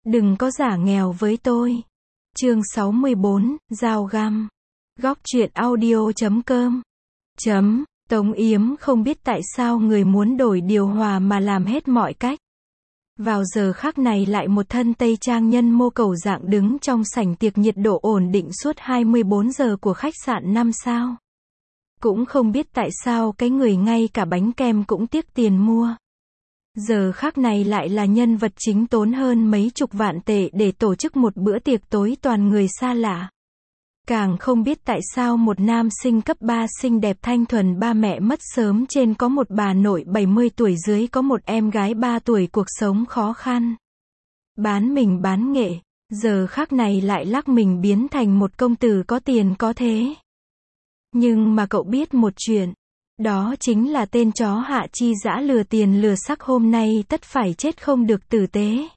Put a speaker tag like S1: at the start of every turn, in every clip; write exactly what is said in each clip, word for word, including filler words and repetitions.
S1: Đừng có giả nghèo với tôi. Chương sáu mươi bốn, Dao găm. Góc truyện audio chấm com. Chấm, Tống Yếm không biết tại sao người muốn đổi điều hòa mà làm hết mọi cách. Vào giờ khắc này lại một thân tây trang nhân mô cầu dạng đứng trong sảnh tiệc nhiệt độ ổn định suốt hai mươi bốn giờ của khách sạn năm sao. Cũng không biết tại sao cái người ngay cả bánh kem cũng tiếc tiền mua. Giờ khắc này lại là nhân vật chính tốn hơn mấy chục vạn tệ để tổ chức một bữa tiệc tối toàn người xa lạ. Càng không biết tại sao một nam sinh cấp ba xinh đẹp thanh thuần ba mẹ mất sớm trên có một bà nội bảy mươi tuổi dưới có một em gái ba tuổi cuộc sống khó khăn. Bán mình bán nghệ, giờ khắc này lại lắc mình biến thành một công tử có tiền có thế. Nhưng mà cậu biết một chuyện, đó chính là tên chó Hạ Chi Dã lừa tiền lừa sắc hôm nay tất phải chết không được tử tế.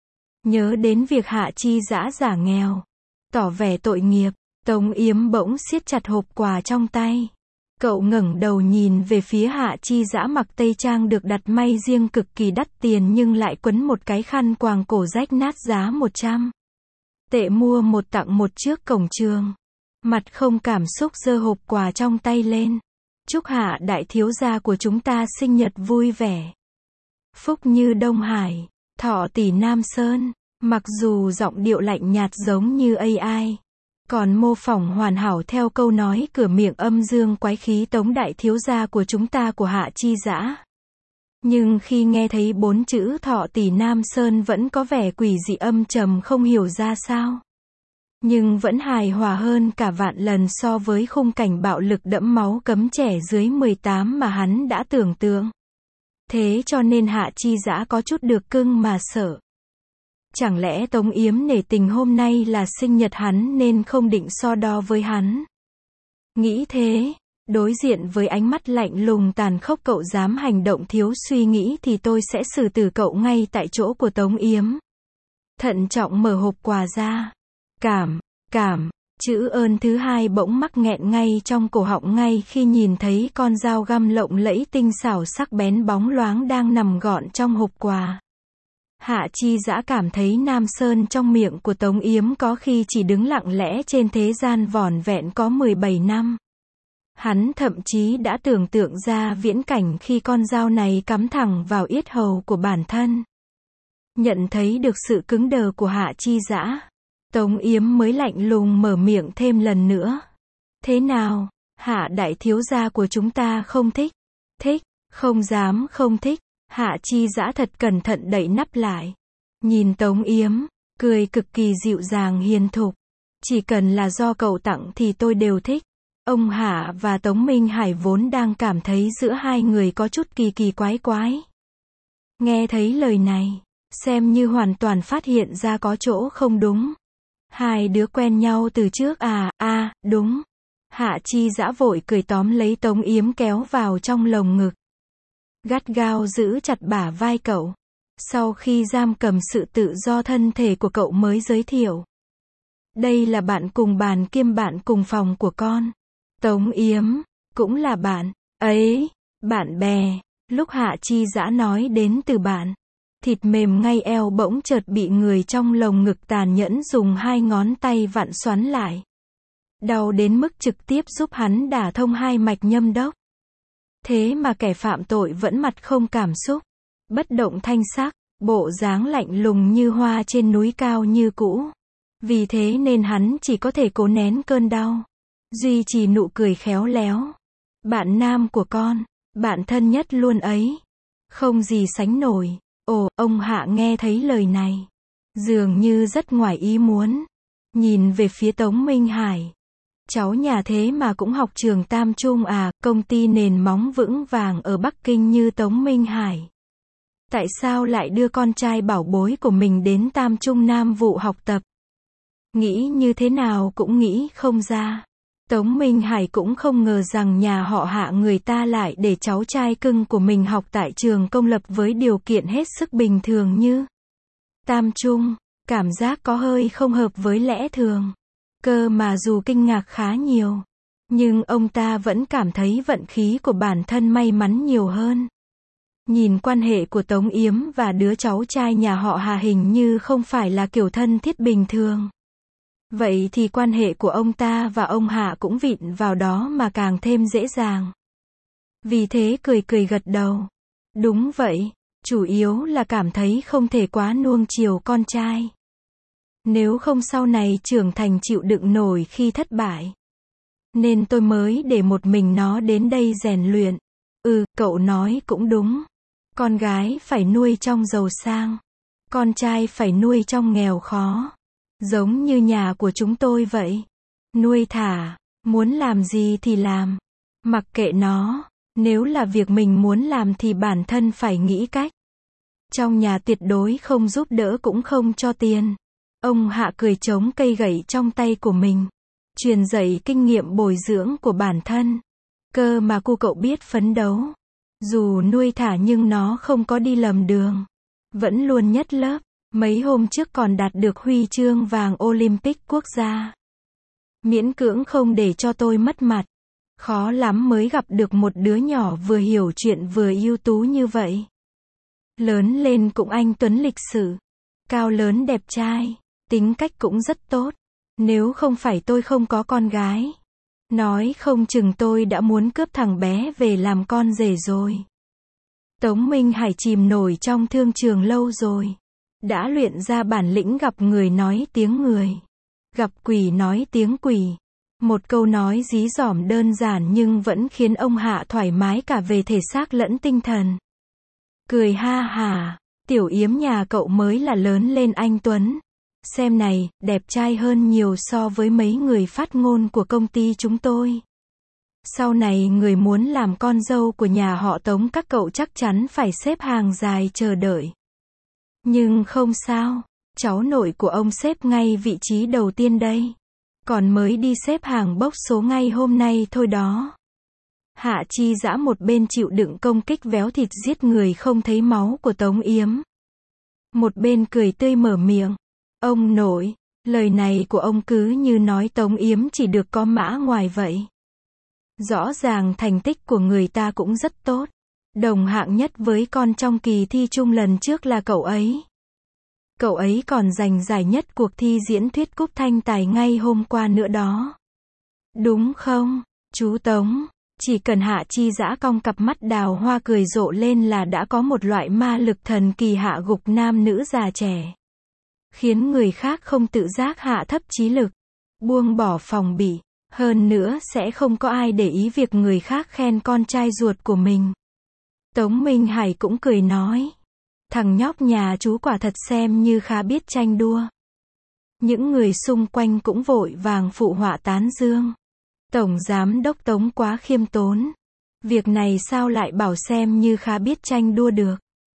S1: Nhớ đến việc Hạ Chi Dã giả nghèo, tỏ vẻ tội nghiệp, Tống Yếm bỗng siết chặt hộp quà trong tay. Cậu ngẩng đầu nhìn về phía Hạ Chi Dã mặc tây trang được đặt may riêng cực kỳ đắt tiền nhưng lại quấn một cái khăn quàng cổ rách nát giá một trăm tệ mua một tặng một trước cổng trường. Mặt không cảm xúc giơ hộp quà trong tay lên. Chúc Hạ đại thiếu gia của chúng ta sinh nhật vui vẻ. Phúc như Đông Hải, thọ tỷ Nam Sơn. Mặc dù giọng điệu lạnh nhạt giống như a i, còn mô phỏng hoàn hảo theo câu nói cửa miệng âm dương quái khí Tống đại thiếu gia của chúng ta của Hạ Chi Dã. Nhưng khi nghe thấy bốn chữ thọ tỷ Nam Sơn vẫn có vẻ quỷ dị âm trầm không hiểu ra sao. Nhưng vẫn hài hòa hơn cả vạn lần so với khung cảnh bạo lực đẫm máu cấm trẻ dưới mười tám mà hắn đã tưởng tượng. Thế cho nên Hạ Chi Dã có chút được cưng mà sợ. Chẳng lẽ Tống Yếm nể tình hôm nay là sinh nhật hắn nên không định so đo với hắn? Nghĩ thế, đối diện với ánh mắt lạnh lùng tàn khốc cậu dám hành động thiếu suy nghĩ thì tôi sẽ xử tử cậu ngay tại chỗ của Tống Yếm. Thận trọng mở hộp quà ra. Cảm, cảm, chữ ơn thứ hai bỗng mắc nghẹn ngay trong cổ họng ngay khi nhìn thấy con dao găm lộng lẫy tinh xảo sắc bén bóng loáng đang nằm gọn trong hộp quà. Hạ Chi Dã cảm thấy Nam Sơn trong miệng của Tống Yếm có khi chỉ đứng lặng lẽ trên thế gian vỏn vẹn có mười bảy năm. Hắn thậm chí đã tưởng tượng ra viễn cảnh khi con dao này cắm thẳng vào yết hầu của bản thân. Nhận thấy được sự cứng đờ của Hạ Chi Dã, Tống Yếm mới lạnh lùng mở miệng thêm lần nữa. Thế nào, Hạ đại thiếu gia của chúng ta không thích? Thích, không dám không thích. Hạ Chi Dã thật cẩn thận đậy nắp lại. Nhìn Tống Yếm, cười cực kỳ dịu dàng hiền thục. Chỉ cần là do cậu tặng thì tôi đều thích. Ông Hạ và Tống Minh Hải vốn đang cảm thấy giữa hai người có chút kỳ kỳ quái quái. Nghe thấy lời này, xem như hoàn toàn phát hiện ra có chỗ không đúng. Hai đứa quen nhau từ trước à, à, đúng. Hạ Chi Dã vội cười tóm lấy Tống Yếm kéo vào trong lồng ngực. Gắt gao giữ chặt bả vai cậu. Sau khi giam cầm sự tự do thân thể của cậu mới giới thiệu. Đây là bạn cùng bàn kiêm bạn cùng phòng của con. Tống Yếm, cũng là bạn, ấy, bạn bè. Lúc Hạ Chi Dã nói đến từ bạn, thịt mềm ngay eo bỗng chợt bị người trong lồng ngực tàn nhẫn dùng hai ngón tay vặn xoắn lại. Đau đến mức trực tiếp giúp hắn đả thông hai mạch nhâm đốc. Thế mà kẻ phạm tội vẫn mặt không cảm xúc, bất động thanh sắc, bộ dáng lạnh lùng như hoa trên núi cao như cũ. Vì thế nên hắn chỉ có thể cố nén cơn đau, duy trì nụ cười khéo léo. Bạn nam của con, bạn thân nhất luôn ấy, không gì sánh nổi. Ồ, ông Hạ nghe thấy lời này, dường như rất ngoài ý muốn, nhìn về phía Tống Minh Hải. Cháu nhà thế mà cũng học trường Tam Trung à, công ty nền móng vững vàng ở Bắc Kinh như Tống Minh Hải. Tại sao lại đưa con trai bảo bối của mình đến Tam Trung Nam vụ học tập? Nghĩ như thế nào cũng nghĩ không ra. Tống Minh Hải cũng không ngờ rằng nhà họ Hạ người ta lại để cháu trai cưng của mình học tại trường công lập với điều kiện hết sức bình thường như Tam Trung, cảm giác có hơi không hợp với lẽ thường. Cơ mà dù kinh ngạc khá nhiều, nhưng ông ta vẫn cảm thấy vận khí của bản thân may mắn nhiều hơn. Nhìn quan hệ của Tống Yếm và đứa cháu trai nhà họ Hà hình như không phải là kiểu thân thiết bình thường. Vậy thì quan hệ của ông ta và ông Hạ cũng vịn vào đó mà càng thêm dễ dàng. Vì thế cười cười gật đầu. Đúng vậy, chủ yếu là cảm thấy không thể quá nuông chiều con trai. Nếu không sau này trưởng thành chịu đựng nổi khi thất bại. Nên tôi mới để một mình nó đến đây rèn luyện. Ừ, cậu nói cũng đúng. Con gái phải nuôi trong giàu sang. Con trai phải nuôi trong nghèo khó. Giống như nhà của chúng tôi vậy. Nuôi thả, muốn làm gì thì làm. Mặc kệ nó, nếu là việc mình muốn làm thì bản thân phải nghĩ cách. Trong nhà tuyệt đối không giúp đỡ cũng không cho tiền. Ông Hạ cười chống cây gậy trong tay của mình. Truyền dạy kinh nghiệm bồi dưỡng của bản thân. Cơ mà cô cậu biết phấn đấu. Dù nuôi thả nhưng nó không có đi lầm đường. Vẫn luôn nhất lớp. Mấy hôm trước còn đạt được huy chương vàng Olympic quốc gia. Miễn cưỡng không để cho tôi mất mặt. Khó lắm mới gặp được một đứa nhỏ vừa hiểu chuyện vừa ưu tú như vậy. Lớn lên cũng anh tuấn lịch sự. Cao lớn đẹp trai. Tính cách cũng rất tốt. Nếu không phải tôi không có con gái. Nói không chừng tôi đã muốn cướp thằng bé về làm con rể rồi. Tống Minh Hải chìm nổi trong thương trường lâu rồi. Đã luyện ra bản lĩnh gặp người nói tiếng người. Gặp quỷ nói tiếng quỷ. Một câu nói dí dỏm đơn giản nhưng vẫn khiến ông Hạ thoải mái cả về thể xác lẫn tinh thần. Cười ha hả, Tiểu Yếm nhà cậu mới là lớn lên anh tuấn. Xem này, đẹp trai hơn nhiều so với mấy người phát ngôn của công ty chúng tôi. Sau này người muốn làm con dâu của nhà họ Tống các cậu chắc chắn phải xếp hàng dài chờ đợi. Nhưng không sao, cháu nội của ông xếp ngay vị trí đầu tiên đây. Còn mới đi xếp hàng bốc số ngay hôm nay thôi đó. Hạ Chi Dã một bên chịu đựng công kích véo thịt giết người không thấy máu của Tống Yếm. Một bên cười tươi mở miệng. Ông nội, lời này của ông cứ như nói Tống Yếm chỉ được có mã ngoài vậy. Rõ ràng thành tích của người ta cũng rất tốt. Đồng hạng nhất với con trong kỳ thi chung lần trước là cậu ấy. Cậu ấy còn giành giải nhất cuộc thi diễn thuyết cúp Thanh Tài ngay hôm qua nữa đó. Đúng không, chú Tống? Chỉ cần Hạ Chi Dã cong cặp mắt đào hoa cười rộ lên là đã có một loại ma lực thần kỳ hạ gục nam nữ già trẻ. Khiến người khác không tự giác hạ thấp trí lực, buông bỏ phòng bị. Hơn nữa sẽ không có ai để ý việc người khác khen con trai ruột của mình. Tống Minh Hải cũng cười nói. Thằng nhóc nhà chú quả thật xem như khá biết tranh đua. Những người xung quanh cũng vội vàng phụ họa tán dương. Tổng giám đốc Tống quá khiêm tốn. Việc này sao lại bảo xem như khá biết tranh đua được.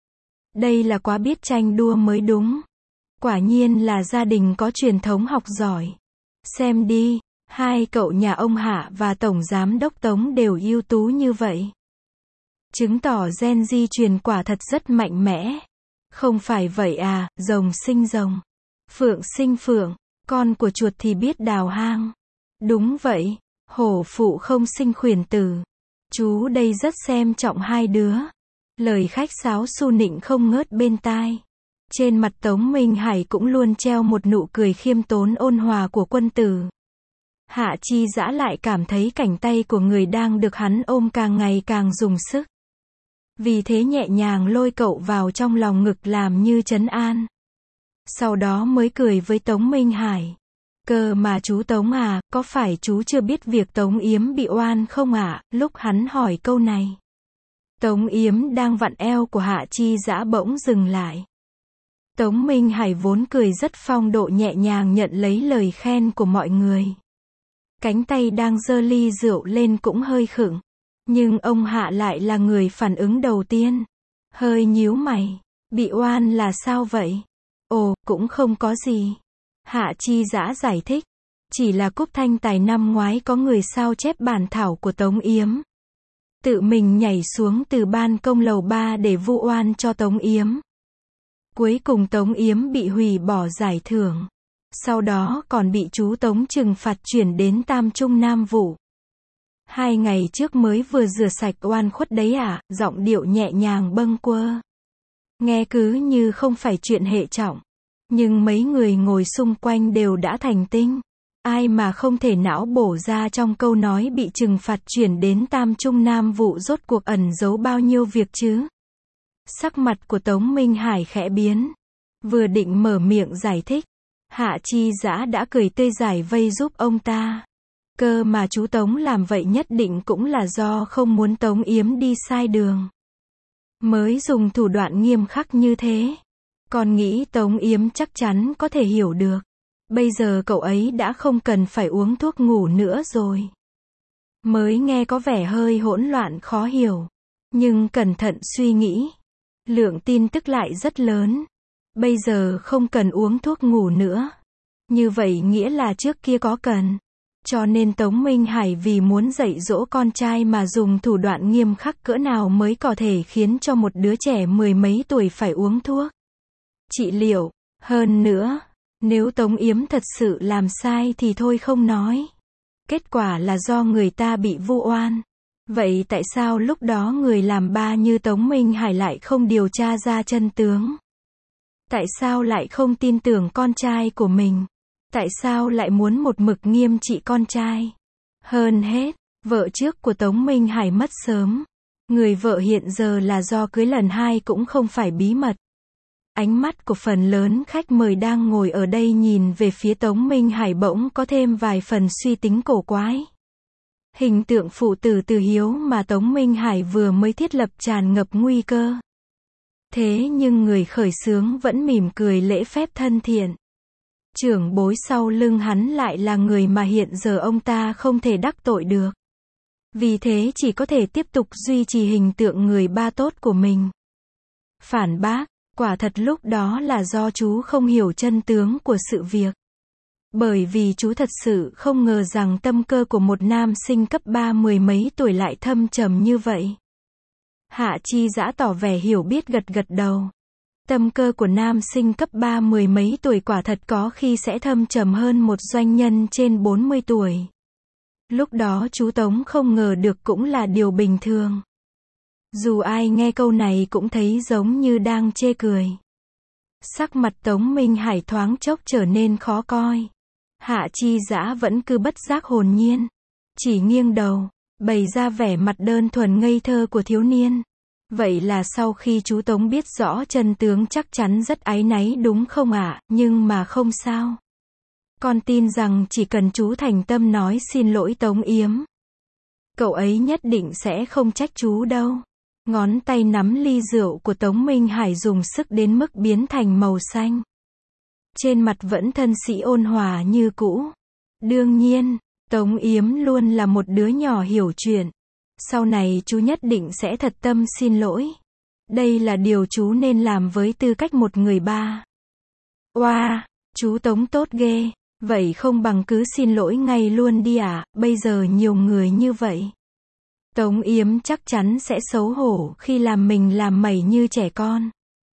S1: Đây là quá biết tranh đua mới đúng. Quả nhiên là gia đình có truyền thống học giỏi. Xem đi, hai cậu nhà ông Hạ và Tổng giám đốc Tống đều ưu tú như vậy. Chứng tỏ gen di truyền quả thật rất mạnh mẽ. Không phải vậy à, rồng sinh rồng. Phượng sinh phượng, con của chuột thì biết đào hang. Đúng vậy, hổ phụ không sinh khuyển tử. Chú đây rất xem trọng hai đứa. Lời khách sáo su nịnh không ngớt bên tai. Trên mặt Tống Minh Hải cũng luôn treo một nụ cười khiêm tốn ôn hòa của quân tử. Hạ Chi Dã lại cảm thấy cảnh tay của người đang được hắn ôm càng ngày càng dùng sức. Vì thế nhẹ nhàng lôi cậu vào trong lòng ngực làm như trấn an. Sau đó mới cười với Tống Minh Hải. Cơ mà chú Tống à, có phải chú chưa biết việc Tống Yếm bị oan không ạ? À? Lúc hắn hỏi câu này, Tống Yếm đang vặn eo của Hạ Chi Dã bỗng dừng lại. Tống Minh Hải vốn cười rất phong độ nhẹ nhàng nhận lấy lời khen của mọi người. Cánh tay đang giơ ly rượu lên cũng hơi khựng. Nhưng ông Hạ lại là người phản ứng đầu tiên. Hơi nhíu mày. Bị oan là sao vậy? Ồ, cũng không có gì. Hạ Chi Dã giải thích. Chỉ là cúp Thanh Tài năm ngoái có người sao chép bản thảo của Tống Yếm. Tự mình nhảy xuống từ ban công lầu ba để vu oan cho Tống Yếm. Cuối cùng Tống Yếm bị hủy bỏ giải thưởng. Sau đó còn bị chú Tống trừng phạt chuyển đến Tam Trung Nam Vụ. Hai ngày trước mới vừa rửa sạch oan khuất đấy à, giọng điệu nhẹ nhàng bâng quơ. Nghe cứ như không phải chuyện hệ trọng. Nhưng mấy người ngồi xung quanh đều đã thành tinh. Ai mà không thể não bổ ra trong câu nói bị trừng phạt chuyển đến Tam Trung Nam vụ rốt cuộc ẩn giấu bao nhiêu việc chứ. Sắc mặt của Tống Minh Hải khẽ biến. Vừa định mở miệng giải thích, Hạ Chi Dã đã cười tươi giải vây giúp ông ta. Cơ mà chú Tống làm vậy nhất định cũng là do không muốn Tống Yếm đi sai đường. Mới dùng thủ đoạn nghiêm khắc như thế. Còn nghĩ Tống Yếm chắc chắn có thể hiểu được. Bây giờ cậu ấy đã không cần phải uống thuốc ngủ nữa rồi. Mới nghe có vẻ hơi hỗn loạn khó hiểu. Nhưng cẩn thận suy nghĩ. Lượng tin tức lại rất lớn. Bây giờ không cần uống thuốc ngủ nữa. Như vậy nghĩa là trước kia có cần. Cho nên Tống Minh Hải vì muốn dạy dỗ con trai mà dùng thủ đoạn nghiêm khắc cỡ nào mới có thể khiến cho một đứa trẻ mười mấy tuổi phải uống thuốc trị liệu. Hơn nữa, nếu Tống Yếm thật sự làm sai thì thôi không nói. Kết quả là do người ta bị vu oan. Vậy tại sao lúc đó người làm ba như Tống Minh Hải lại không điều tra ra chân tướng? Tại sao lại không tin tưởng con trai của mình? Tại sao lại muốn một mực nghiêm trị con trai? Hơn hết, vợ trước của Tống Minh Hải mất sớm. Người vợ hiện giờ là do cưới lần hai cũng không phải bí mật. Ánh mắt của phần lớn khách mời đang ngồi ở đây nhìn về phía Tống Minh Hải bỗng có thêm vài phần suy tính cổ quái. Hình tượng phụ tử từ hiếu mà Tống Minh Hải vừa mới thiết lập tràn ngập nguy cơ. Thế nhưng người khởi xướng vẫn mỉm cười lễ phép thân thiện. Trưởng bối sau lưng hắn lại là người mà hiện giờ ông ta không thể đắc tội được. Vì thế chỉ có thể tiếp tục duy trì hình tượng người ba tốt của mình. Phản bác, quả thật lúc đó là do chú không hiểu chân tướng của sự việc. Bởi vì chú thật sự không ngờ rằng tâm cơ của một nam sinh cấp ba mười mấy tuổi lại thâm trầm như vậy. Hạ Chi Dã tỏ vẻ hiểu biết gật gật đầu. Tâm cơ của nam sinh cấp ba mười mấy tuổi quả thật có khi sẽ thâm trầm hơn một doanh nhân trên bốn mươi tuổi. Lúc đó chú Tống không ngờ được cũng là điều bình thường. Dù ai nghe câu này cũng thấy giống như đang chê cười. Sắc mặt Tống Minh Hải thoáng chốc trở nên khó coi. Hạ Chi Dã vẫn cứ bất giác hồn nhiên. Chỉ nghiêng đầu, bày ra vẻ mặt đơn thuần ngây thơ của thiếu niên. Vậy là sau khi chú Tống biết rõ chân tướng chắc chắn rất áy náy đúng không ạ, à? Nhưng mà không sao. Con tin rằng chỉ cần chú thành tâm nói xin lỗi Tống Yếm, cậu ấy nhất định sẽ không trách chú đâu. Ngón tay nắm ly rượu của Tống Minh Hải dùng sức đến mức biến thành màu xanh. Trên mặt vẫn thân sĩ ôn hòa như cũ. Đương nhiên, Tống Yếm luôn là một đứa nhỏ hiểu chuyện. Sau này chú nhất định sẽ thật tâm xin lỗi. Đây là điều chú nên làm với tư cách một người ba. Oa, wow, chú Tống tốt ghê. Vậy không bằng cứ xin lỗi ngay luôn đi ạ, à? Bây giờ nhiều người như vậy. Tống Yếm chắc chắn sẽ xấu hổ khi làm mình làm mẩy như trẻ con.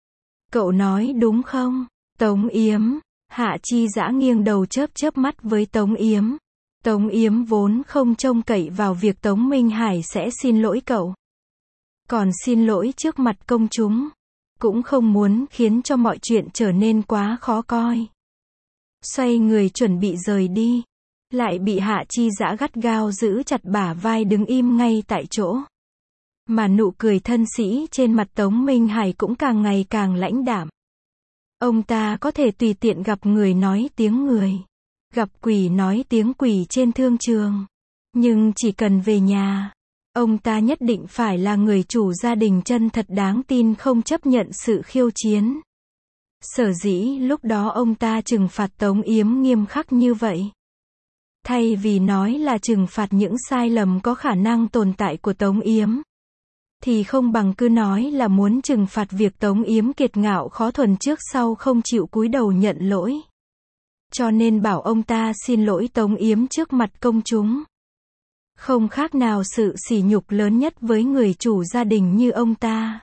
S1: Cậu nói đúng không? Tống Yếm. Hạ Chi Dã nghiêng đầu chớp chớp mắt với Tống Yếm. Tống Yếm vốn không trông cậy vào việc Tống Minh Hải sẽ xin lỗi cậu. Còn xin lỗi trước mặt công chúng. Cũng không muốn khiến cho mọi chuyện trở nên quá khó coi. Xoay người chuẩn bị rời đi. Lại bị Hạ Chi Dã gắt gao giữ chặt bả vai đứng im ngay tại chỗ. Mà nụ cười thân sĩ trên mặt Tống Minh Hải cũng càng ngày càng lãnh đạm. Ông ta có thể tùy tiện gặp người nói tiếng người. Gặp quỷ nói tiếng quỷ trên thương trường. Nhưng chỉ cần về nhà, ông ta nhất định phải là người chủ gia đình chân thật đáng tin không chấp nhận sự khiêu chiến. Sở dĩ lúc đó ông ta trừng phạt Tống Yếm nghiêm khắc như vậy. Thay vì nói là trừng phạt những sai lầm có khả năng tồn tại của Tống Yếm, thì không bằng cứ nói là muốn trừng phạt việc Tống Yếm kiệt ngạo khó thuần trước sau không chịu cúi đầu nhận lỗi. Cho nên bảo ông ta xin lỗi Tống Yếm trước mặt công chúng. Không khác nào sự sỉ nhục lớn nhất với người chủ gia đình như ông ta.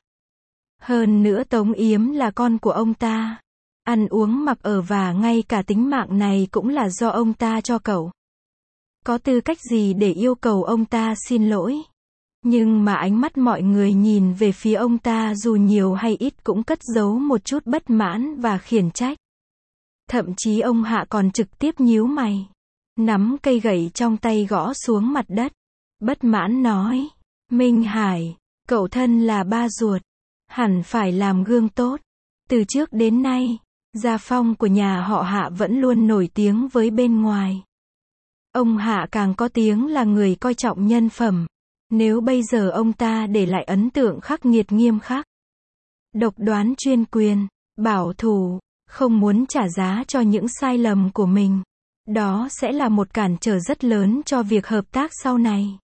S1: Hơn nữa Tống Yếm là con của ông ta. Ăn uống mặc ở và ngay cả tính mạng này cũng là do ông ta cho cậu. Có tư cách gì để yêu cầu ông ta xin lỗi? Nhưng mà ánh mắt mọi người nhìn về phía ông ta dù nhiều hay ít cũng cất giấu một chút bất mãn và khiển trách. Thậm chí ông Hạ còn trực tiếp nhíu mày, nắm cây gậy trong tay gõ xuống mặt đất. Bất mãn nói, Minh Hải, cậu thân là ba ruột, hẳn phải làm gương tốt. Từ trước đến nay, gia phong của nhà họ Hạ vẫn luôn nổi tiếng với bên ngoài. Ông Hạ càng có tiếng là người coi trọng nhân phẩm. Nếu bây giờ ông ta để lại ấn tượng khắc nghiệt nghiêm khắc, độc đoán chuyên quyền, bảo thủ, không muốn trả giá cho những sai lầm của mình, đó sẽ là một cản trở rất lớn cho việc hợp tác sau này.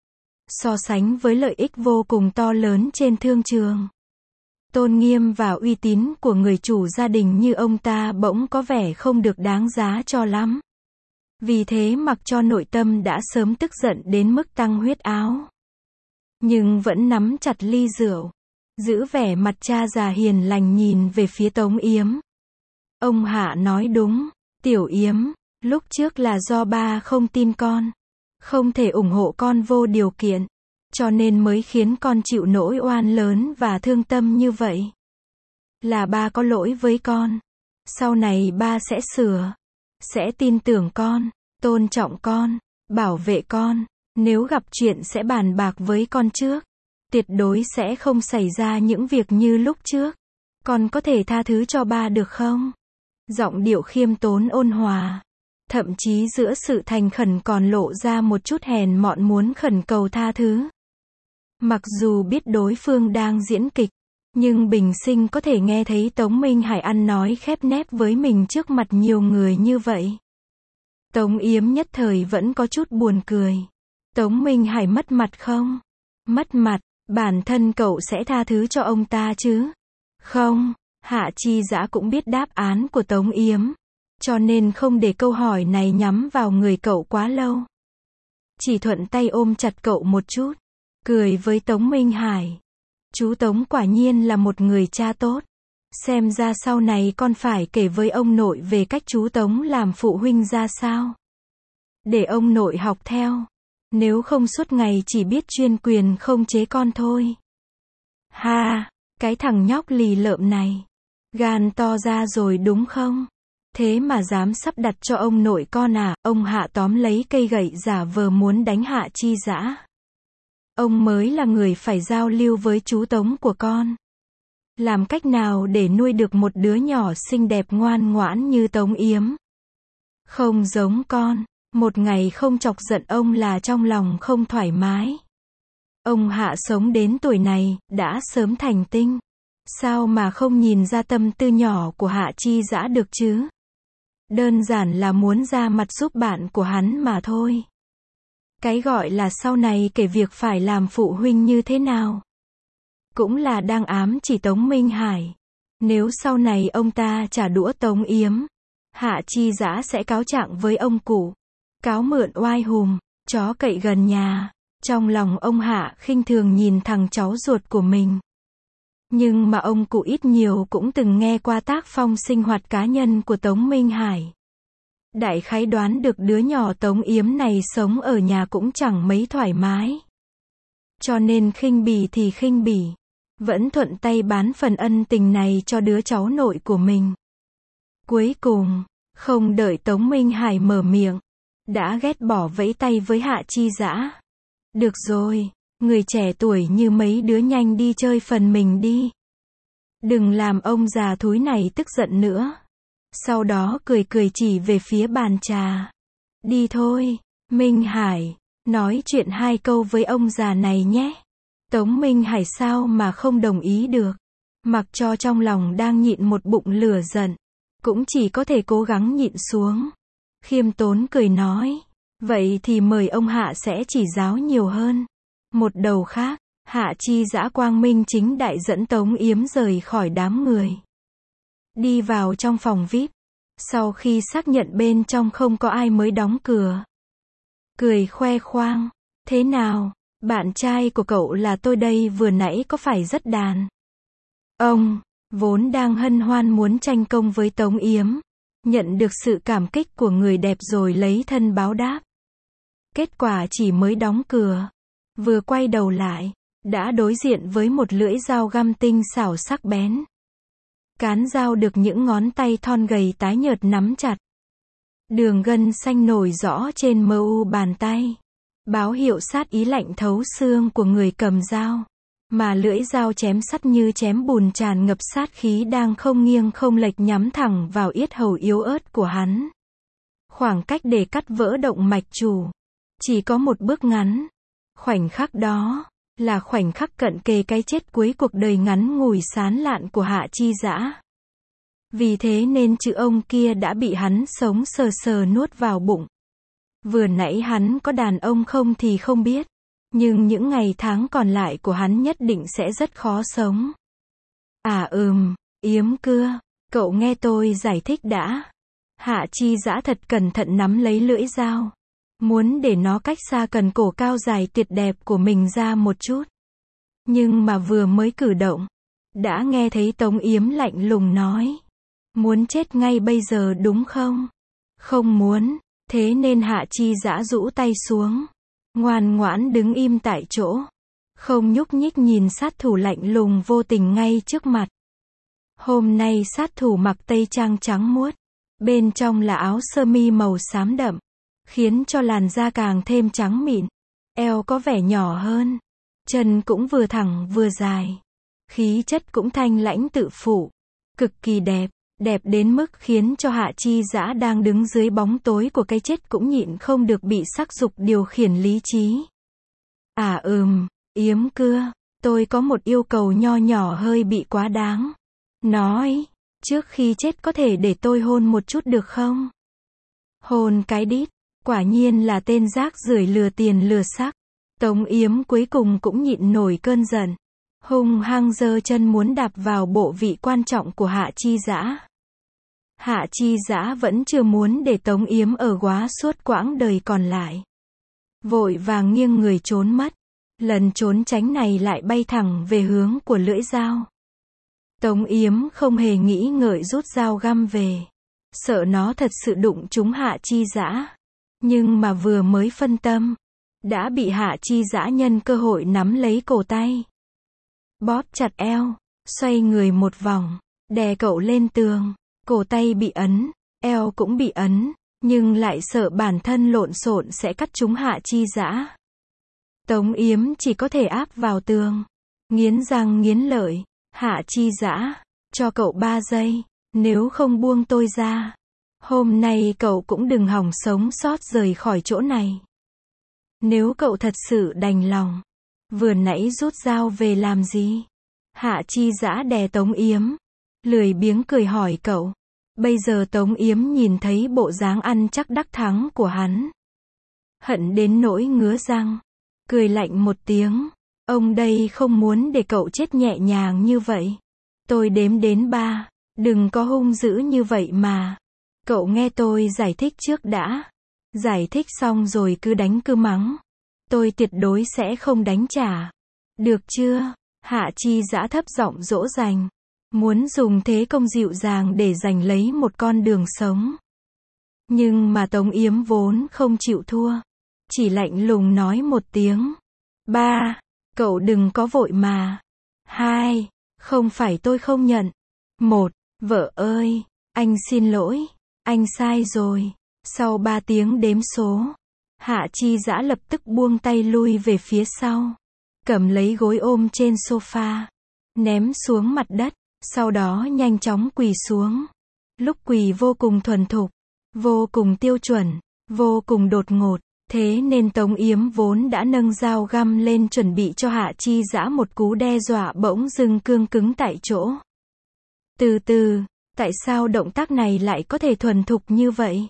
S1: So sánh với lợi ích vô cùng to lớn trên thương trường, tôn nghiêm và uy tín của người chủ gia đình như ông ta bỗng có vẻ không được đáng giá cho lắm. Vì thế mặc cho nội tâm đã sớm tức giận đến mức tăng huyết áo, nhưng vẫn nắm chặt ly rượu, giữ vẻ mặt cha già hiền lành nhìn về phía Tống Yếm. Ông Hạ nói đúng, Tiểu Yếm, lúc trước là do ba không tin con, không thể ủng hộ con vô điều kiện, cho nên mới khiến con chịu nỗi oan lớn và thương tâm như vậy. Là ba có lỗi với con. Sau này ba sẽ sửa, sẽ tin tưởng con, tôn trọng con, bảo vệ con. Nếu gặp chuyện sẽ bàn bạc với con trước. Tuyệt đối sẽ không xảy ra những việc như lúc trước. Con có thể tha thứ cho ba được không? Giọng điệu khiêm tốn ôn hòa. Thậm chí giữa sự thành khẩn còn lộ ra một chút hèn mọn muốn khẩn cầu tha thứ. Mặc dù biết đối phương đang diễn kịch, nhưng bình sinh có thể nghe thấy Tống Minh Hải ăn nói khép nép với mình trước mặt nhiều người như vậy. Tống Yếm nhất thời vẫn có chút buồn cười. Tống Minh Hải mất mặt không? Mất mặt, bản thân cậu sẽ tha thứ cho ông ta chứ? Không, Hạ Chi Dã cũng biết đáp án của Tống Yếm, cho nên không để câu hỏi này nhắm vào người cậu quá lâu. Chỉ thuận tay ôm chặt cậu một chút, cười với Tống Minh Hải. Chú Tống quả nhiên là một người cha tốt. Xem ra sau này con phải kể với ông nội về cách chú Tống làm phụ huynh ra sao. Để ông nội học theo. Nếu không suốt ngày chỉ biết chuyên quyền không chế con thôi. Ha, cái thằng nhóc lì lợm này. Gan to ra rồi đúng không? Thế mà dám sắp đặt cho ông nội con à? Ông Hạ tóm lấy cây gậy giả vờ muốn đánh Hạ Chi Dã. Ông mới là người phải giao lưu với chú Tống của con. Làm cách nào để nuôi được một đứa nhỏ xinh đẹp ngoan ngoãn như Tống Yếm? Không giống con, một ngày không chọc giận ông là trong lòng không thoải mái. Ông Hạ sống đến tuổi này, đã sớm thành tinh. Sao mà không nhìn ra tâm tư nhỏ của Hạ Chi Dã được chứ? Đơn giản là muốn ra mặt giúp bạn của hắn mà thôi. Cái gọi là sau này kể việc phải làm phụ huynh như thế nào, cũng là đang ám chỉ Tống Minh Hải. Nếu sau này ông ta trả đũa Tống Yếm, Hạ Chi Dã sẽ cáo trạng với ông cụ. Cáo mượn oai hùm, chó cậy gần nhà. Trong lòng ông Hạ khinh thường nhìn thằng cháu ruột của mình. Nhưng mà ông cụ ít nhiều cũng từng nghe qua tác phong sinh hoạt cá nhân của Tống Minh Hải. Đại khái đoán được đứa nhỏ Tống Yếm này sống ở nhà cũng chẳng mấy thoải mái. Cho nên khinh bỉ thì khinh bỉ, vẫn thuận tay bán phần ân tình này cho đứa cháu nội của mình. Cuối cùng, không đợi Tống Minh Hải mở miệng, đã ghét bỏ vẫy tay với Hạ Chi Dã. Được rồi, người trẻ tuổi như mấy đứa nhanh đi chơi phần mình đi. Đừng làm ông già thúi này tức giận nữa. Sau đó cười cười chỉ về phía bàn trà. Đi thôi, Minh Hải, nói chuyện hai câu với ông già này nhé. Tống Minh Hải sao mà không đồng ý được. Mặc cho trong lòng đang nhịn một bụng lửa giận, cũng chỉ có thể cố gắng nhịn xuống. Khiêm tốn cười nói, vậy thì mời ông Hạ sẽ chỉ giáo nhiều hơn. Một đầu khác, Hạ Chi Dã quang minh chính đại dẫn Tống Yếm rời khỏi đám người. Đi vào trong phòng vi ai pi, sau khi xác nhận bên trong không có ai mới đóng cửa. Cười khoe khoang, thế nào, bạn trai của cậu là tôi đây vừa nãy có phải rất đàn? Ông, vốn đang hân hoan muốn tranh công với Tống Yếm, nhận được sự cảm kích của người đẹp rồi lấy thân báo đáp. Kết quả chỉ mới đóng cửa, vừa quay đầu lại, đã đối diện với một lưỡi dao găm tinh xảo sắc bén. Cán dao được những ngón tay thon gầy tái nhợt nắm chặt. Đường gân xanh nổi rõ trên mờ u bàn tay, báo hiệu sát ý lạnh thấu xương của người cầm dao. Mà lưỡi dao chém sắt như chém bùn tràn ngập sát khí đang không nghiêng không lệch nhắm thẳng vào yết hầu yếu ớt của hắn. Khoảng cách để cắt vỡ động mạch chủ, chỉ có một bước ngắn. Khoảnh khắc đó, là khoảnh khắc cận kề cái chết cuối cuộc đời ngắn ngủi sán lạn của Hạ Chi Dã. Vì thế nên chữ ông kia đã bị hắn sống sờ sờ nuốt vào bụng. Vừa nãy hắn có đàn ông không thì không biết. Nhưng những ngày tháng còn lại của hắn nhất định sẽ rất khó sống. À ừm, Yếm Cưa, cậu nghe tôi giải thích đã. Hạ Chi Dã thật cẩn thận nắm lấy lưỡi dao. Muốn để nó cách xa cần cổ cao dài tuyệt đẹp của mình ra một chút. Nhưng mà vừa mới cử động, đã nghe thấy Tống Yếm lạnh lùng nói. Muốn chết ngay bây giờ đúng không? Không muốn, thế nên Hạ Chi Dã rũ tay xuống. Ngoan ngoãn đứng im tại chỗ. Không nhúc nhích nhìn sát thủ lạnh lùng vô tình ngay trước mặt. Hôm nay sát thủ mặc tây trang trắng muốt. Bên trong là áo sơ mi màu xám đậm. Khiến cho làn da càng thêm trắng mịn. Eo có vẻ nhỏ hơn. Chân cũng vừa thẳng vừa dài. Khí chất cũng thanh lãnh tự phụ. Cực kỳ đẹp. Đẹp đến mức khiến cho Hạ Chi Dã đang đứng dưới bóng tối của cái chết cũng nhịn không được bị sắc dục điều khiển lý trí. À ừm, Yếm Cưa, tôi có một yêu cầu nho nhỏ hơi bị quá đáng. Nói, trước khi chết có thể để tôi hôn một chút được không? Hôn cái đít, quả nhiên là tên rác rưởi lừa tiền lừa xác. Tống Yếm cuối cùng cũng nhịn nổi cơn giận. Hung hăng giơ chân muốn đạp vào bộ vị quan trọng của Hạ Chi Dã. Hạ Chi Dã vẫn chưa muốn để Tống Yếm ở quá suốt quãng đời còn lại. Vội vàng nghiêng người trốn mất. Lần trốn tránh này lại bay thẳng về hướng của lưỡi dao. Tống Yếm không hề nghĩ ngợi rút dao găm về. Sợ nó thật sự đụng trúng Hạ Chi Dã. Nhưng mà vừa mới phân tâm, đã bị Hạ Chi Dã nhân cơ hội nắm lấy cổ tay. Bóp chặt eo, xoay người một vòng, đè cậu lên tường. Cổ tay bị ấn, eo cũng bị ấn, nhưng lại sợ bản thân lộn xộn sẽ cắt trúng Hạ Chi Dã. Tống Yếm chỉ có thể áp vào tường, nghiến răng nghiến lợi. Hạ Chi Dã, cho cậu ba giây, nếu không buông tôi ra, hôm nay cậu cũng đừng hòng sống sót rời khỏi chỗ này. Nếu cậu thật sự đành lòng, vừa nãy rút dao về làm gì? Hạ Chi Dã đè Tống Yếm, lười biếng cười hỏi cậu. Bây giờ Tống Yếm nhìn thấy bộ dáng ăn chắc đắc thắng của hắn. Hận đến nỗi ngứa răng. Cười lạnh một tiếng. Ông đây không muốn để cậu chết nhẹ nhàng như vậy. Tôi đếm đến ba. Đừng có hung dữ như vậy mà. Cậu nghe tôi giải thích trước đã. Giải thích xong rồi cứ đánh cứ mắng. Tôi tuyệt đối sẽ không đánh trả. Được chưa? Hạ Chi Dã thấp giọng dỗ dành. Muốn dùng thế công dịu dàng để giành lấy một con đường sống. Nhưng mà Tống Yếm vốn không chịu thua. Chỉ lạnh lùng nói một tiếng. Ba, cậu đừng có vội mà. Hai, không phải tôi không nhận. Một, vợ ơi, anh xin lỗi. Anh sai rồi. Sau ba tiếng đếm số, Hạ Chi Dã lập tức buông tay lui về phía sau. Cầm lấy gối ôm trên sofa. Ném xuống mặt đất. Sau đó nhanh chóng quỳ xuống. Lúc quỳ vô cùng thuần thục, vô cùng tiêu chuẩn, vô cùng đột ngột. Thế nên Tống Yếm vốn đã nâng dao găm lên chuẩn bị cho Hạ Chi Dã một cú đe dọa bỗng dưng cương cứng tại chỗ. Từ từ, tại sao động tác này lại có thể thuần thục như vậy?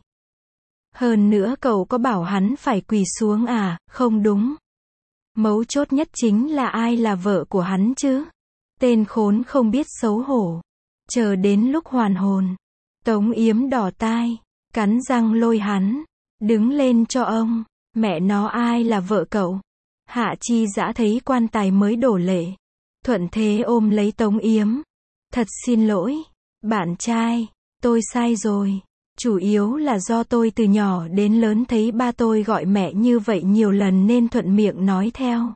S1: Hơn nữa cậu có bảo hắn phải quỳ xuống à? Không đúng. Mấu chốt nhất chính là ai là vợ của hắn chứ? Tên khốn không biết xấu hổ. Chờ đến lúc hoàn hồn, Tống Yếm đỏ tai, cắn răng lôi hắn. Đứng lên cho ông. Mẹ nó ai là vợ cậu? Hạ Chi Dã thấy quan tài mới đổ lệ. Thuận thế ôm lấy Tống Yếm. Thật xin lỗi. Bạn trai. Tôi sai rồi. Chủ yếu là do tôi từ nhỏ đến lớn thấy ba tôi gọi mẹ như vậy nhiều lần nên thuận miệng nói theo.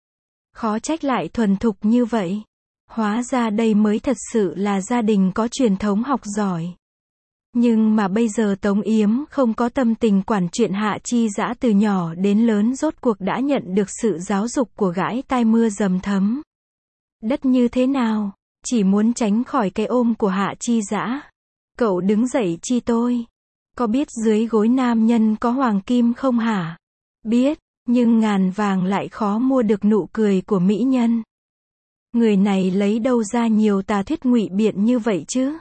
S1: Khó trách lại thuần thục như vậy. Hóa ra đây mới thật sự là gia đình có truyền thống học giỏi. Nhưng mà bây giờ Tống Yếm không có tâm tình quản chuyện Hạ Chi Dã từ nhỏ đến lớn rốt cuộc đã nhận được sự giáo dục của gái tai mưa dầm thấm. Đất như thế nào? Chỉ muốn tránh khỏi cái ôm của Hạ Chi Dã. Cậu đứng dậy chi tôi. Có biết dưới gối nam nhân có hoàng kim không hả? Biết, nhưng ngàn vàng lại khó mua được nụ cười của mỹ nhân. Người này lấy đâu ra nhiều tà thuyết ngụy biện như vậy chứ?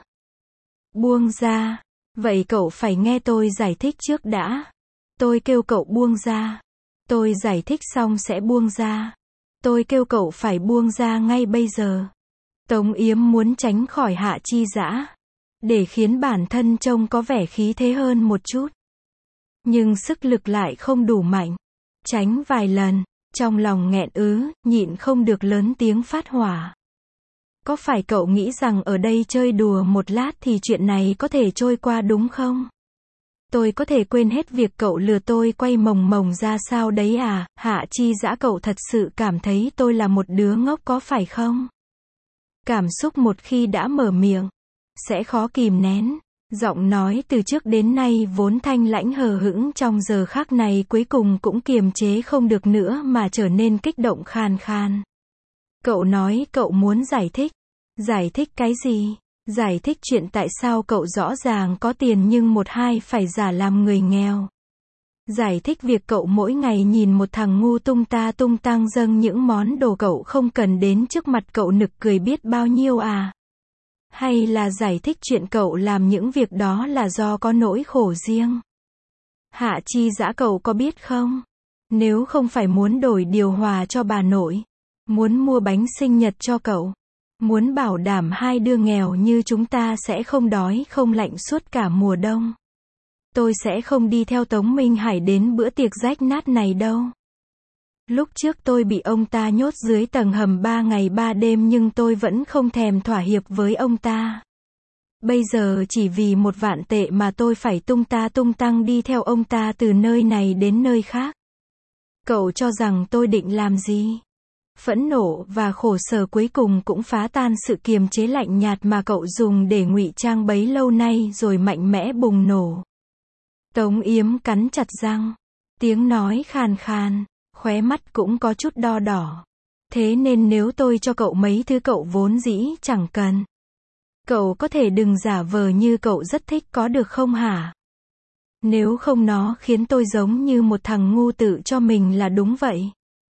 S1: Buông ra. Vậy cậu phải nghe tôi giải thích trước đã. Tôi kêu cậu buông ra. Tôi giải thích xong sẽ buông ra. Tôi kêu cậu phải buông ra ngay bây giờ. Tống Yếm muốn tránh khỏi Hạ Chi Dã, để khiến bản thân trông có vẻ khí thế hơn một chút. Nhưng sức lực lại không đủ mạnh. Tránh vài lần, trong lòng nghẹn ứ, nhịn không được lớn tiếng phát hỏa. Có phải cậu nghĩ rằng ở đây chơi đùa một lát thì chuyện này có thể trôi qua đúng không? Tôi có thể quên hết việc cậu lừa tôi quay mồng mồng ra sao đấy à? Hạ Chi Dã, cậu thật sự cảm thấy tôi là một đứa ngốc có phải không? Cảm xúc một khi đã mở miệng, sẽ khó kìm nén. Giọng nói từ trước đến nay vốn thanh lãnh hờ hững trong giờ khắc này cuối cùng cũng kiềm chế không được nữa mà trở nên kích động khan khan. Cậu nói cậu muốn giải thích. Giải thích cái gì? Giải thích chuyện tại sao cậu rõ ràng có tiền nhưng một hai phải giả làm người nghèo. Giải thích việc cậu mỗi ngày nhìn một thằng ngu tung ta tung tăng dâng những món đồ cậu không cần đến trước mặt cậu nực cười biết bao nhiêu à? Hay là giải thích chuyện cậu làm những việc đó là do có nỗi khổ riêng? Hạ Chi Dã, cậu có biết không? Nếu không phải muốn đổi điều hòa cho bà nội, muốn mua bánh sinh nhật cho cậu, muốn bảo đảm hai đứa nghèo như chúng ta sẽ không đói không lạnh suốt cả mùa đông, tôi sẽ không đi theo Tống Minh Hải đến bữa tiệc rách nát này đâu. Lúc trước tôi bị ông ta nhốt dưới tầng hầm ba ngày ba đêm nhưng tôi vẫn không thèm thỏa hiệp với ông ta. Bây giờ chỉ vì một vạn tệ mà tôi phải tung ta tung tăng đi theo ông ta từ nơi này đến nơi khác. Cậu cho rằng tôi định làm gì? Phẫn nộ và khổ sở cuối cùng cũng phá tan sự kiềm chế lạnh nhạt mà cậu dùng để ngụy trang bấy lâu nay rồi mạnh mẽ bùng nổ. Tống Yếm cắn chặt răng, tiếng nói khàn khàn, khóe mắt cũng có chút đo đỏ. Thế nên nếu tôi cho cậu mấy thứ cậu vốn dĩ chẳng cần, cậu có thể đừng giả vờ như cậu rất thích có được không hả? Nếu không nó khiến tôi giống như một thằng ngu tự cho mình là đúng vậy.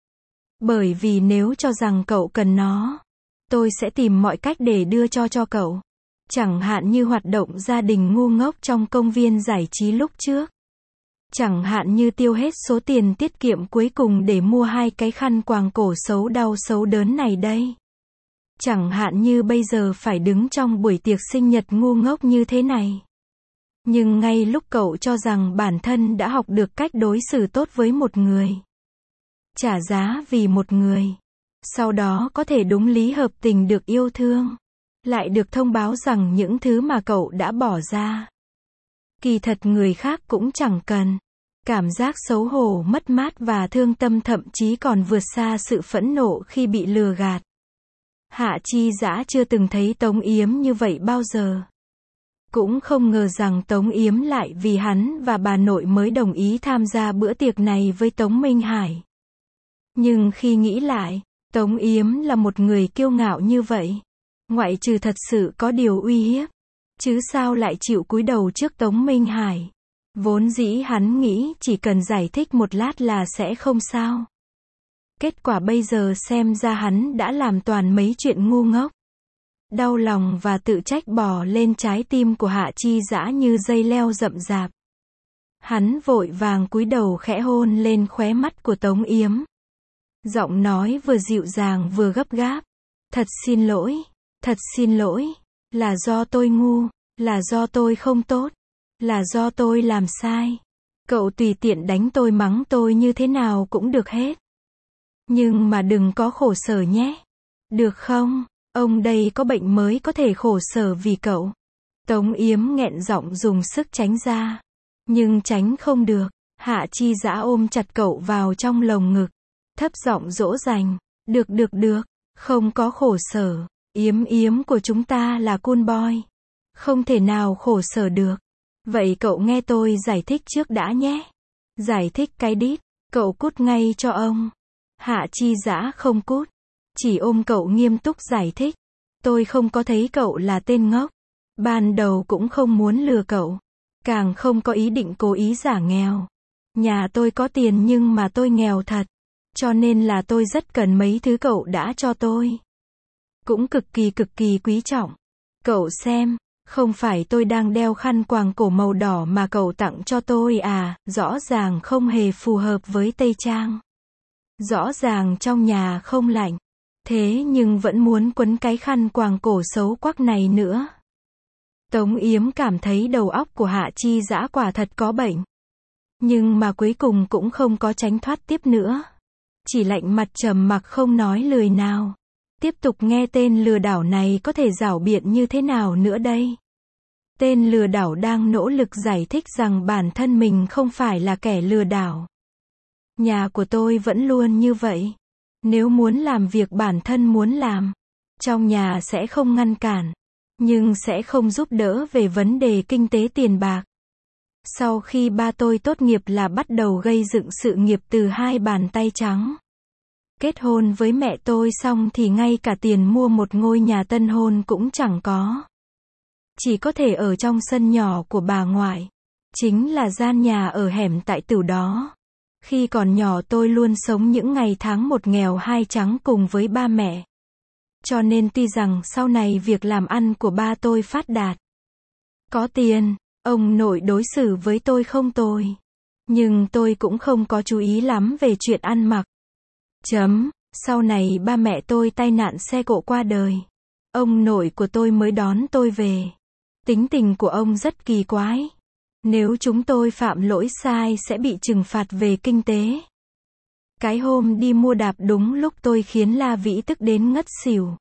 S1: Bởi vì nếu cho rằng cậu cần nó, tôi sẽ tìm mọi cách để đưa cho cho cậu. Chẳng hạn như hoạt động gia đình ngu ngốc trong công viên giải trí lúc trước. Chẳng hạn như tiêu hết số tiền tiết kiệm cuối cùng để mua hai cái khăn quàng cổ xấu đau xấu đớn này đây. Chẳng hạn như bây giờ phải đứng trong buổi tiệc sinh nhật ngu ngốc như thế này. Nhưng ngay lúc cậu cho rằng bản thân đã học được cách đối xử tốt với một người, trả giá vì một người, sau đó có thể đúng lý hợp tình được yêu thương, lại được thông báo rằng những thứ mà cậu đã bỏ ra, kỳ thật người khác cũng chẳng cần. Cảm giác xấu hổ, mất mát và thương tâm thậm chí còn vượt xa sự phẫn nộ khi bị lừa gạt. Hạ Chi Dã chưa từng thấy Tống Yếm như vậy bao giờ. Cũng không ngờ rằng Tống Yếm lại vì hắn và bà nội mới đồng ý tham gia bữa tiệc này với Tống Minh Hải. Nhưng khi nghĩ lại, Tống Yếm là một người kiêu ngạo như vậy. Ngoại trừ thật sự có điều uy hiếp, chứ sao lại chịu cúi đầu trước Tống Minh Hải. Vốn dĩ hắn nghĩ chỉ cần giải thích một lát là sẽ không sao. Kết quả bây giờ xem ra hắn đã làm toàn mấy chuyện ngu ngốc. Đau lòng và tự trách bò lên trái tim của Hạ Chi Dã như dây leo rậm rạp. Hắn vội vàng cúi đầu khẽ hôn lên khóe mắt của Tống Yếm. Giọng nói vừa dịu dàng vừa gấp gáp. Thật xin lỗi, thật xin lỗi, là do tôi ngu, là do tôi không tốt, là do tôi làm sai. Cậu tùy tiện đánh tôi mắng tôi như thế nào cũng được hết. Nhưng mà đừng có khổ sở nhé. Được không? Ông đây có bệnh mới có thể khổ sở vì cậu. Tống Yếm nghẹn giọng dùng sức tránh ra. Nhưng tránh không được. Hạ Chi Dã ôm chặt cậu vào trong lồng ngực. Thấp giọng dỗ dành. Được được được. Không có khổ sở. Yếm Yếm của chúng ta là cool boy. Không thể nào khổ sở được. Vậy cậu nghe tôi giải thích trước đã nhé. Giải thích cái đít. Cậu cút ngay cho ông. Hạ Chi Dã không cút. Chỉ ôm cậu nghiêm túc giải thích. Tôi không có thấy cậu là tên ngốc. Ban đầu cũng không muốn lừa cậu. Càng không có ý định cố ý giả nghèo. Nhà tôi có tiền nhưng mà tôi nghèo thật. Cho nên là tôi rất cần mấy thứ cậu đã cho tôi. Cũng cực kỳ cực kỳ quý trọng. Cậu xem, không phải tôi đang đeo khăn quàng cổ màu đỏ mà cậu tặng cho tôi à, rõ ràng không hề phù hợp với tây trang. Rõ ràng trong nhà không lạnh. Thế nhưng vẫn muốn quấn cái khăn quàng cổ xấu quắc này nữa. Tống Yếm cảm thấy đầu óc của Hạ Chi Dã quả thật có bệnh. Nhưng mà cuối cùng cũng không có tránh thoát tiếp nữa. Chỉ lạnh mặt trầm mặc không nói lời nào. Tiếp tục nghe tên lừa đảo này có thể giảo biện như thế nào nữa đây. Tên lừa đảo đang nỗ lực giải thích rằng bản thân mình không phải là kẻ lừa đảo. Nhà của tôi vẫn luôn như vậy. Nếu muốn làm việc bản thân muốn làm, trong nhà sẽ không ngăn cản, nhưng sẽ không giúp đỡ về vấn đề kinh tế tiền bạc. Sau khi ba tôi tốt nghiệp là bắt đầu gây dựng sự nghiệp từ hai bàn tay trắng. Kết hôn với mẹ tôi xong thì ngay cả tiền mua một ngôi nhà tân hôn cũng chẳng có. Chỉ có thể ở trong sân nhỏ của bà ngoại. Chính là gian nhà ở hẻm tại Tửu đó. Khi còn nhỏ tôi luôn sống những ngày tháng một nghèo hai trắng cùng với ba mẹ. Cho nên tuy rằng sau này việc làm ăn của ba tôi phát đạt. Có tiền, ông nội đối xử với tôi không tồi. Nhưng tôi cũng không có chú ý lắm về chuyện ăn mặc. Chấm, sau này ba mẹ tôi tai nạn xe cộ qua đời. Ông nội của tôi mới đón tôi về. Tính tình của ông rất kỳ quái. Nếu chúng tôi phạm lỗi sai sẽ bị trừng phạt về kinh tế. Cái hôm đi mua đạp đúng lúc tôi khiến La Vĩ tức đến ngất xỉu.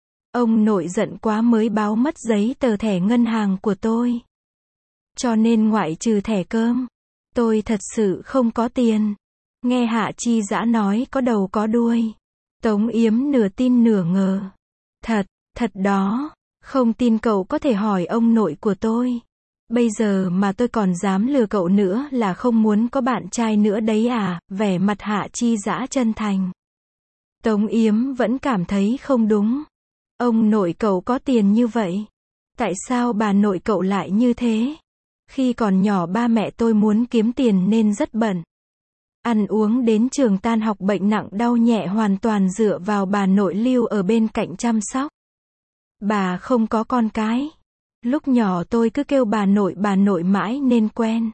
S1: Ông nội giận quá mới báo mất giấy tờ thẻ ngân hàng của tôi. Cho nên ngoại trừ thẻ cơm, tôi thật sự không có tiền. Nghe Hạ Chi Dã nói có đầu có đuôi. Tống Yếm nửa tin nửa ngờ. Thật, thật đó. Không tin cậu có thể hỏi ông nội của tôi. Bây giờ mà tôi còn dám lừa cậu nữa là không muốn có bạn trai nữa đấy à, vẻ mặt Hạ Chi Dã chân thành. Tống Yếm vẫn cảm thấy không đúng. Ông nội cậu có tiền như vậy. Tại sao bà nội cậu lại như thế? Khi còn nhỏ ba mẹ tôi muốn kiếm tiền nên rất bận. Ăn uống đến trường tan học bệnh nặng đau nhẹ hoàn toàn dựa vào bà nội Lưu ở bên cạnh chăm sóc. Bà không có con cái. Lúc nhỏ tôi cứ kêu bà nội bà nội mãi nên quen.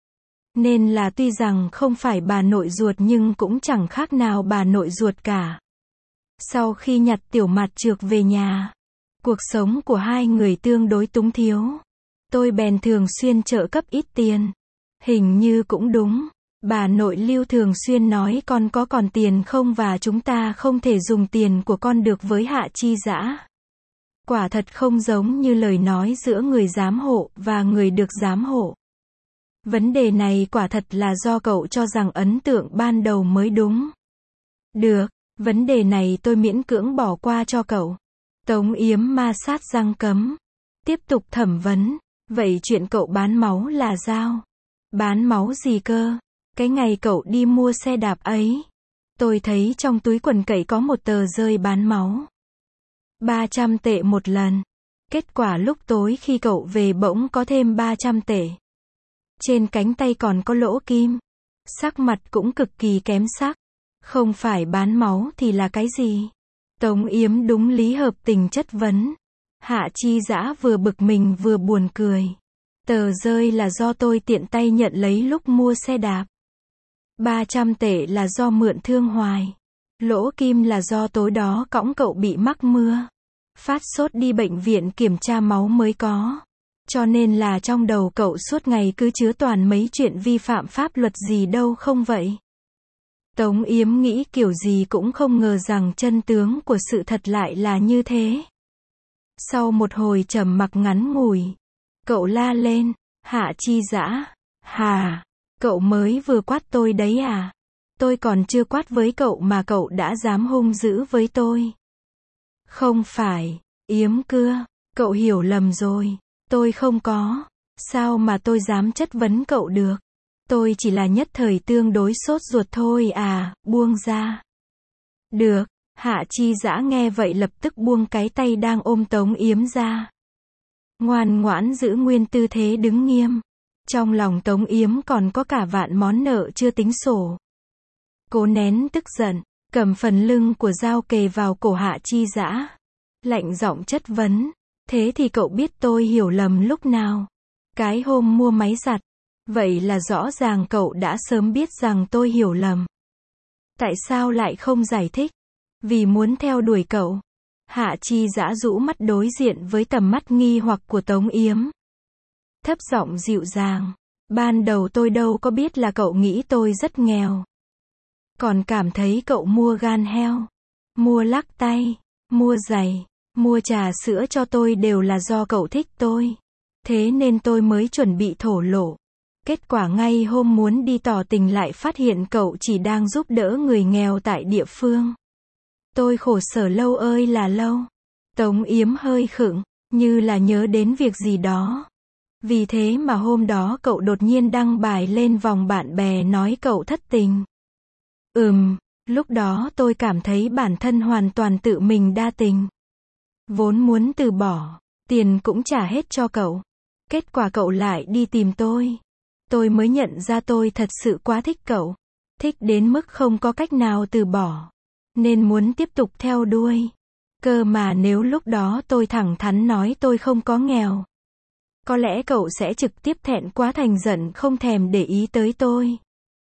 S1: Nên là tuy rằng không phải bà nội ruột nhưng cũng chẳng khác nào bà nội ruột cả. Sau khi nhặt Tiểu Mặt Trược về nhà, cuộc sống của hai người tương đối túng thiếu. Tôi bèn thường xuyên trợ cấp ít tiền. Hình như cũng đúng. Bà nội Lưu thường xuyên nói con có còn tiền không và chúng ta không thể dùng tiền của con được với Hạ Chi Dã. Quả thật không giống như lời nói giữa người giám hộ và người được giám hộ. Vấn đề này quả thật là do cậu cho rằng ấn tượng ban đầu mới đúng. Được, vấn đề này tôi miễn cưỡng bỏ qua cho cậu. Tống Yếm ma sát răng cấm. Tiếp tục thẩm vấn. Vậy chuyện cậu bán máu là sao? Bán máu gì cơ? Cái ngày cậu đi mua xe đạp ấy, tôi thấy trong túi quần cậy có một tờ rơi bán máu. ba trăm tệ một lần. Kết quả lúc tối khi cậu về bỗng có thêm ba trăm tệ. Trên cánh tay còn có lỗ kim. Sắc mặt cũng cực kỳ kém sắc. Không phải bán máu thì là cái gì? Tống Yếm đúng lý hợp tình chất vấn. Hạ Chi Dã vừa bực mình vừa buồn cười. Tờ rơi là do tôi tiện tay nhận lấy lúc mua xe đạp. ba trăm tệ là do mượn Thương Hoài. Lỗ kim là do tối đó cõng cậu bị mắc mưa. Phát sốt đi bệnh viện kiểm tra máu mới có. Cho nên là trong đầu cậu suốt ngày cứ chứa toàn mấy chuyện vi phạm pháp luật gì đâu không vậy? Tống Yếm nghĩ kiểu gì cũng không ngờ rằng chân tướng của sự thật lại là như thế. Sau một hồi trầm mặc ngắn ngủi, Cậu la lên, Hạ Chi Dã, hà, cậu mới vừa quát tôi đấy à? Tôi còn chưa quát với cậu mà cậu đã dám hung dữ với tôi. Không phải, Yếm Cưa, cậu hiểu lầm rồi, tôi không có, sao mà tôi dám chất vấn cậu được. Tôi chỉ là nhất thời tương đối sốt ruột thôi à, buông ra. Được, Hạ Chi Dã nghe vậy lập tức buông cái tay đang ôm Tống Yếm ra. Ngoan ngoãn giữ nguyên tư thế đứng nghiêm. Trong lòng Tống Yếm còn có cả vạn món nợ chưa tính sổ. Cố nén tức giận, cầm phần lưng của dao kề vào cổ Hạ Chi Dã. Lạnh giọng chất vấn, thế thì cậu biết tôi hiểu lầm lúc nào? Cái hôm mua máy giặt. Vậy là rõ ràng cậu đã sớm biết rằng tôi hiểu lầm. Tại sao lại không giải thích? Vì muốn theo đuổi cậu. Hạ Chi Dã rũ mắt đối diện với tầm mắt nghi hoặc của Tống Yếm. Thấp giọng dịu dàng, ban đầu tôi đâu có biết là cậu nghĩ tôi rất nghèo. Còn cảm thấy cậu mua gan heo, mua lắc tay, mua giày, mua trà sữa cho tôi đều là do cậu thích tôi. Thế nên tôi mới chuẩn bị thổ lộ. Kết quả ngay hôm muốn đi tỏ tình lại phát hiện cậu chỉ đang giúp đỡ người nghèo tại địa phương. Tôi khổ sở lâu ơi là lâu. Tống Yếm hơi khựng, như là nhớ đến việc gì đó. Vì thế mà hôm đó cậu đột nhiên đăng bài lên vòng bạn bè nói cậu thất tình. Ừm, lúc đó tôi cảm thấy bản thân hoàn toàn tự mình đa tình. Vốn muốn từ bỏ, tiền cũng trả hết cho cậu. Kết quả cậu lại đi tìm tôi. Tôi mới nhận ra tôi thật sự quá thích cậu. Thích đến mức không có cách nào từ bỏ. Nên muốn tiếp tục theo đuôi. Cơ mà nếu lúc đó tôi thẳng thắn nói tôi không có nghèo. Có lẽ cậu sẽ trực tiếp thẹn quá thành giận không thèm để ý tới tôi.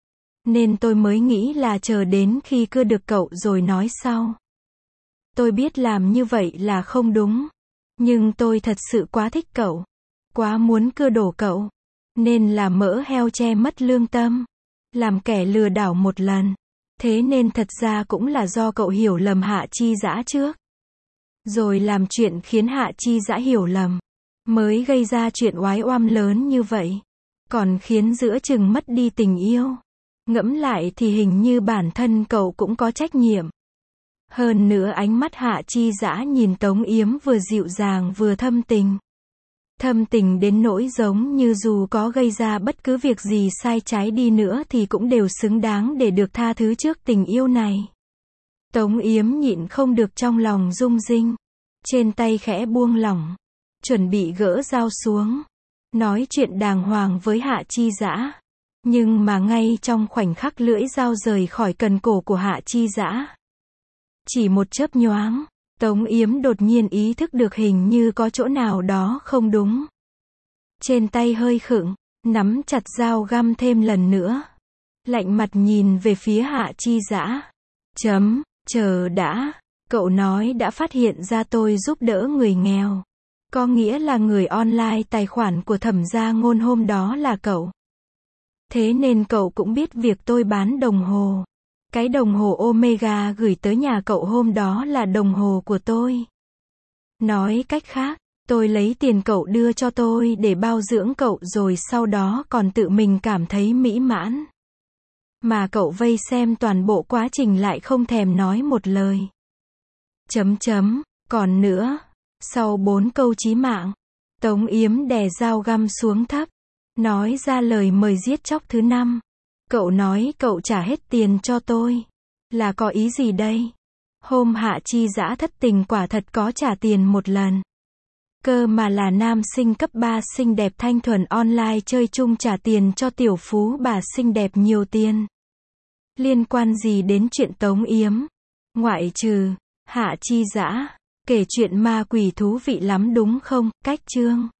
S1: Nên tôi mới nghĩ là chờ đến khi cưa được cậu rồi nói sau. Tôi biết làm như vậy là không đúng. Nhưng tôi thật sự quá thích cậu. Quá muốn cưa đổ cậu. Nên là mỡ heo che mất lương tâm. Làm kẻ lừa đảo một lần. Thế nên thật ra cũng là do cậu hiểu lầm Hạ Chi Dã trước. Rồi làm chuyện khiến Hạ Chi Dã hiểu lầm. Mới gây ra chuyện oái oăm lớn như vậy. Còn khiến giữa chừng mất đi tình yêu. Ngẫm lại thì hình như bản thân cậu cũng có trách nhiệm. Hơn nữa ánh mắt Hạ Chi Dã nhìn Tống Yếm vừa dịu dàng vừa thâm tình. Thâm tình đến nỗi giống như dù có gây ra bất cứ việc gì sai trái đi nữa thì cũng đều xứng đáng để được tha thứ trước tình yêu này. Tống Yếm nhịn không được trong lòng rung rinh. Trên tay khẽ buông lỏng. Chuẩn bị gỡ dao xuống. Nói chuyện đàng hoàng với Hạ Chi Dã. Nhưng mà ngay trong khoảnh khắc lưỡi dao rời khỏi cần cổ của Hạ Chi Dã. Chỉ một chớp nhoáng. Tống Yếm đột nhiên ý thức được hình như có chỗ nào đó không đúng. Trên tay hơi khựng, nắm chặt dao găm thêm lần nữa. Lạnh mặt nhìn về phía Hạ Chi Dã. Chấm, chờ đã, cậu nói đã phát hiện ra tôi giúp đỡ người nghèo. Có nghĩa là người online tài khoản của Thẩm Gia Ngôn hôm đó là cậu. Thế nên cậu cũng biết việc tôi bán đồng hồ. Cái đồng hồ Omega gửi tới nhà cậu hôm đó là đồng hồ của tôi. Nói cách khác, tôi lấy tiền cậu đưa cho tôi để bao dưỡng cậu rồi sau đó còn tự mình cảm thấy mỹ mãn. Mà cậu vây xem toàn bộ quá trình lại không thèm nói một lời. Chấm chấm, còn nữa. Sau bốn câu chí mạng, Tống Yếm đè dao găm xuống thấp. Nói ra lời mời giết chóc thứ năm. Cậu nói cậu trả hết tiền cho tôi. Là có ý gì đây? Hôm Hạ Chi Dã thất tình quả thật có trả tiền một lần. Cơ mà là nam sinh cấp ba xinh đẹp thanh thuần online chơi chung trả tiền cho tiểu phú bà xinh đẹp nhiều tiền. Liên quan gì đến chuyện Tống Yếm? Ngoại trừ, Hạ Chi Dã, kể chuyện ma quỷ thú vị lắm đúng không? Cách chương